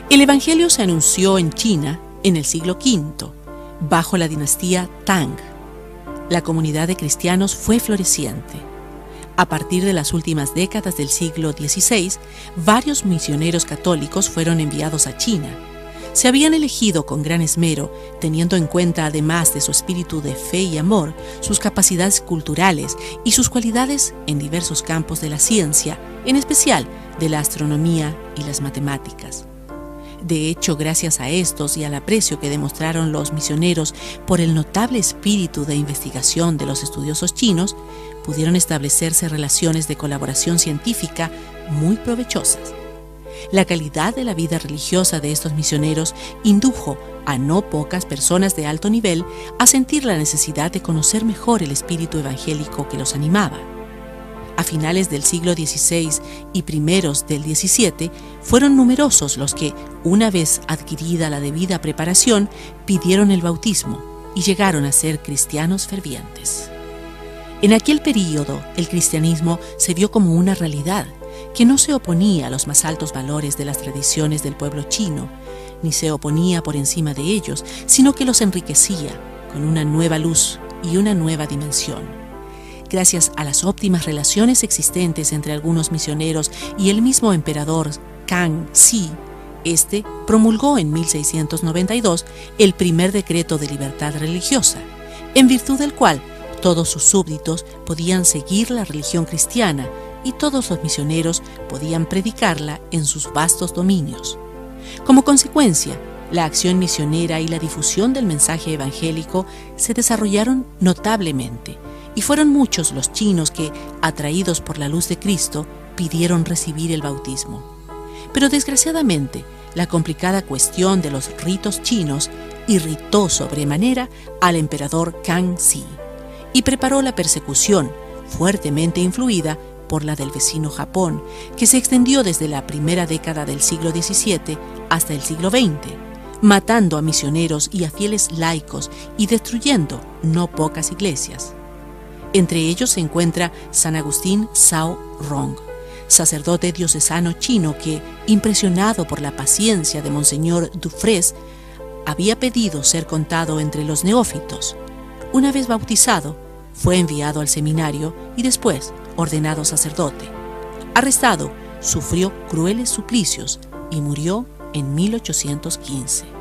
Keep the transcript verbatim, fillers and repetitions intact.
El Evangelio se anunció en China en el siglo quinto, bajo la dinastía Tang. La comunidad de cristianos fue floreciente. A partir de las últimas décadas del siglo dieciséis, varios misioneros católicos fueron enviados a China. Se habían elegido con gran esmero, teniendo en cuenta, además de su espíritu de fe y amor, sus capacidades culturales y sus cualidades en diversos campos de la ciencia, en especial de la astronomía y las matemáticas. De hecho, gracias a estos y al aprecio que demostraron los misioneros por el notable espíritu de investigación de los estudiosos chinos, pudieron establecerse relaciones de colaboración científica muy provechosas. La calidad de la vida religiosa de estos misioneros indujo a no pocas personas de alto nivel a sentir la necesidad de conocer mejor el espíritu evangélico que los animaba. A finales del siglo dieciséis y primeros del diecisiete, fueron numerosos los que, una vez adquirida la debida preparación, pidieron el bautismo y llegaron a ser cristianos fervientes. En aquel período, el cristianismo se vio como una realidad que no se oponía a los más altos valores de las tradiciones del pueblo chino, ni se oponía por encima de ellos, sino que los enriquecía con una nueva luz y una nueva dimensión. Gracias a las óptimas relaciones existentes entre algunos misioneros y el mismo emperador Kangxi, este promulgó en mil seiscientos noventa y dos el primer decreto de libertad religiosa, en virtud del cual todos sus súbditos podían seguir la religión cristiana y todos los misioneros podían predicarla en sus vastos dominios. Como consecuencia, la acción misionera y la difusión del mensaje evangélico se desarrollaron notablemente, y fueron muchos los chinos que, atraídos por la luz de Cristo, pidieron recibir el bautismo. Pero desgraciadamente, la complicada cuestión de los ritos chinos irritó sobremanera al emperador Kangxi y preparó la persecución, fuertemente influida por la del vecino Japón, que se extendió desde la primera década del siglo diecisiete hasta el siglo veinte, matando a misioneros y a fieles laicos y destruyendo no pocas iglesias. Entre ellos se encuentra San Agustín Zhao Rong, sacerdote diocesano chino que, impresionado por la paciencia de Monseñor Dufresne, había pedido ser contado entre los neófitos. Una vez bautizado, fue enviado al seminario y después ordenado sacerdote. Arrestado, sufrió crueles suplicios y murió en mil ochocientos quince.